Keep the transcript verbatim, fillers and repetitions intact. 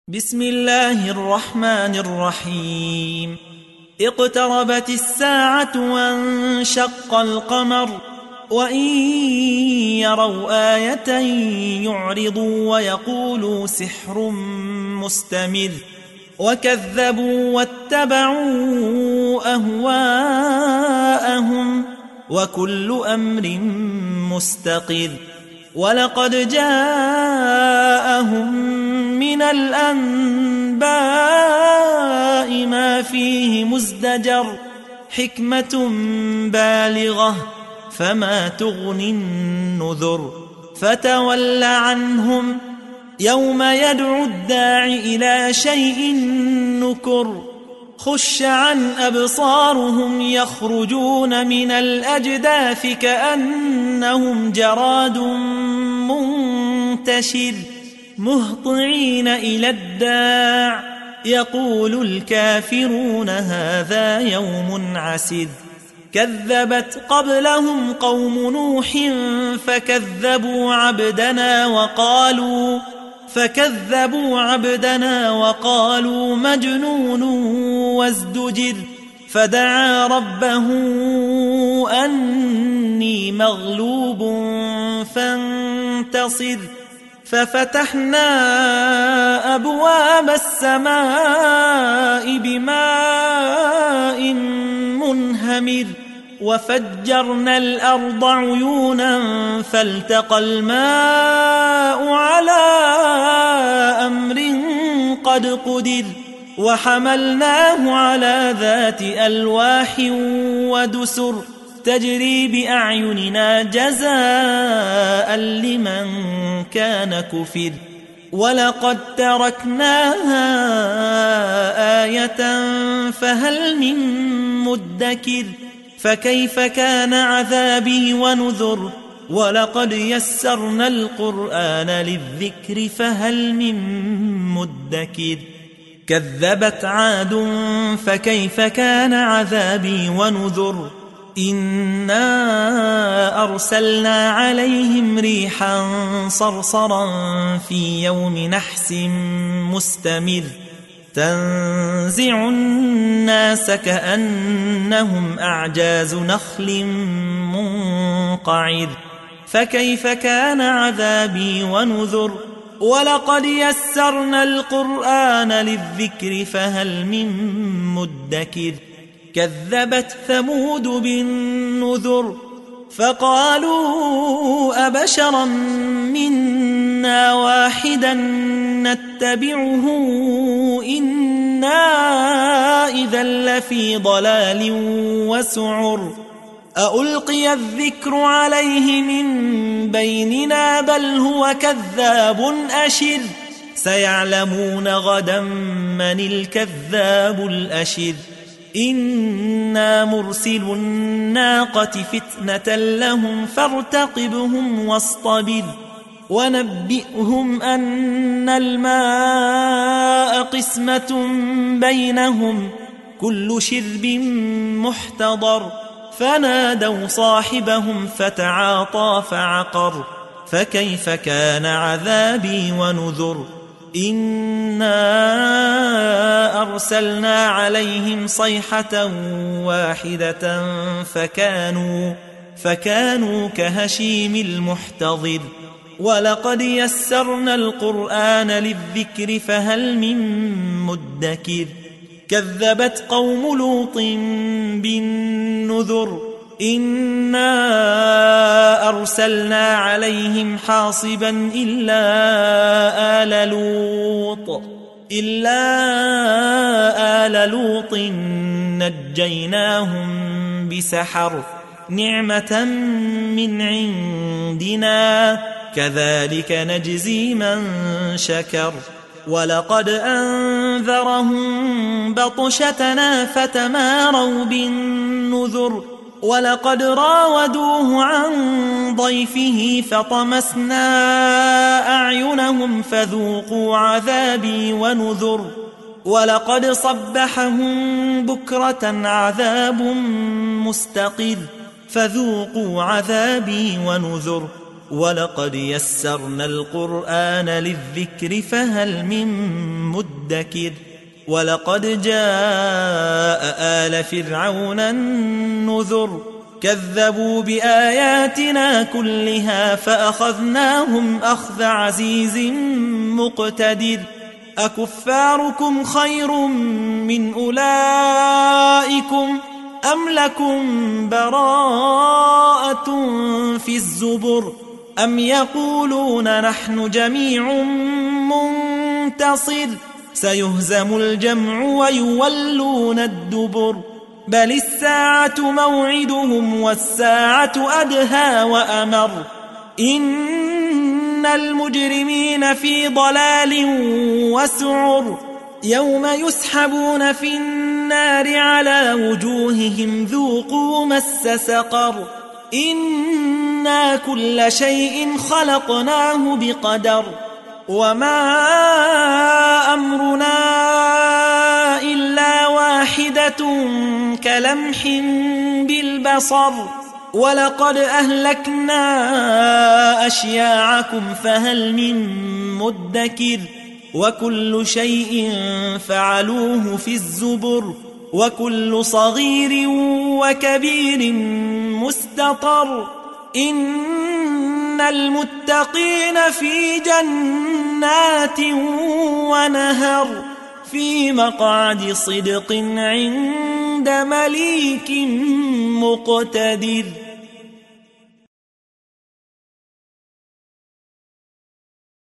بسم الله الرحمن الرحيم. اقتربت الساعة وانشق القمر وإن يروا آية يعرضوا ويقولوا سحر مستمر وكذبوا واتبعوا أهواءهم وكل أمر مستقر. ولقد جاءهم من الأنباء ما فيه مزدجر حكمة بالغة فما تغني النذر. فتول عنهم يوم يدعو الداع إلى شيء نكر. خش عن أبصارهم يخرجون من الأجداث كأنهم جراد منتشر مهطعين إلى الداع يقول الكافرون هذا يوم عسر. كذبت قبلهم قوم نوح فكذبوا عبدنا وقالوا فكذبوا عبدنا وقالوا مجنون وازدجر. فدعا ربه أني مغلوب فانتصر. ففتحنا أبواب السماء بماء منهمر وفجرنا الأرض عيونا فالتقى الماء على أمر قد قدر. وحملناه على ذات ألواح ودسر تجري بأعيننا جزاء لمن كان كفر. ولقد تركناها آية فهل من مدكر. فكيف كان عذابي ونذر. ولقد يسرنا القرآن للذكر فهل من مدكر. كذبت عاد فكيف كان عذابي ونذر. إنا أرسلنا عليهم ريحا صرصرا في يوم نحس مستمر تنزع الناس كأنهم أعجاز نخل منقعر. فكيف كان عذابي ونذر. ولقد يسرنا القرآن للذكر فهل من مدكر. كذبت ثمود بالنذر فقالوا أبشرا منا واحدا نتبعه إنا إذا لفي ضلال وسعر. أألقي الذكر عليه من بيننا بل هو كذاب أشر. سيعلمون غدا من الكذاب الأشر. إنا مرسل الناقة فتنة لهم فارتقبهم واصطبر. ونبئهم أن الماء قسمة بينهم كل شرب محتضر. فنادوا صاحبهم فتعاطى فعقر. فكيف كان عذابي ونذر. إنا أرسلنا عليهم صيحة واحدة فكانوا, فكانوا كهشيم المحتضر. ولقد يسرنا القرآن للذكر فهل من مدكر. كذبت قوم لوط بالنذر. إنا أرسلنا عليهم حاصبا إلا آل لوط إلا آل لوط نجيناهم بسحر نعمة من عندنا كذلك نجزي من شكر. ولقد أنذرهم بطشتنا فتماروا بالنذر. ولقد راودوه عن ضيفه فطمسنا أعينهم فذوقوا عذابي ونذر. ولقد صبحهم بكرة عذاب مستقر فذوقوا عذابي ونذر. ولقد يسرنا القرآن للذكر فهل من مدكر ولقد جاء آل فرعون النذر كذبوا بآياتنا كلها فأخذناهم أخذ عزيز مقتدر أكفاركم خير من أولئكم أم لكم براءة في الزبر أم يقولون نحن جميع منتصر سيهزم الجمع ويولون الدبر بل الساعة موعدهم والساعة أدهى وأمر إن المجرمين في ضلال وسعر يوم يسحبون في النار على وجوههم ذوقوا مس سقر إنا كل شيء خلقناه بقدر وما أمرنا إلا واحدة كلمح بالبصر ولقد أهلكنا أشياعكم فهل من مدكر وكل شيء فعلوه في الزبر وكل صغير وكبير مستطر إن المتقين في جنات ونهر في مقعد صدق عند مليك مقتدر.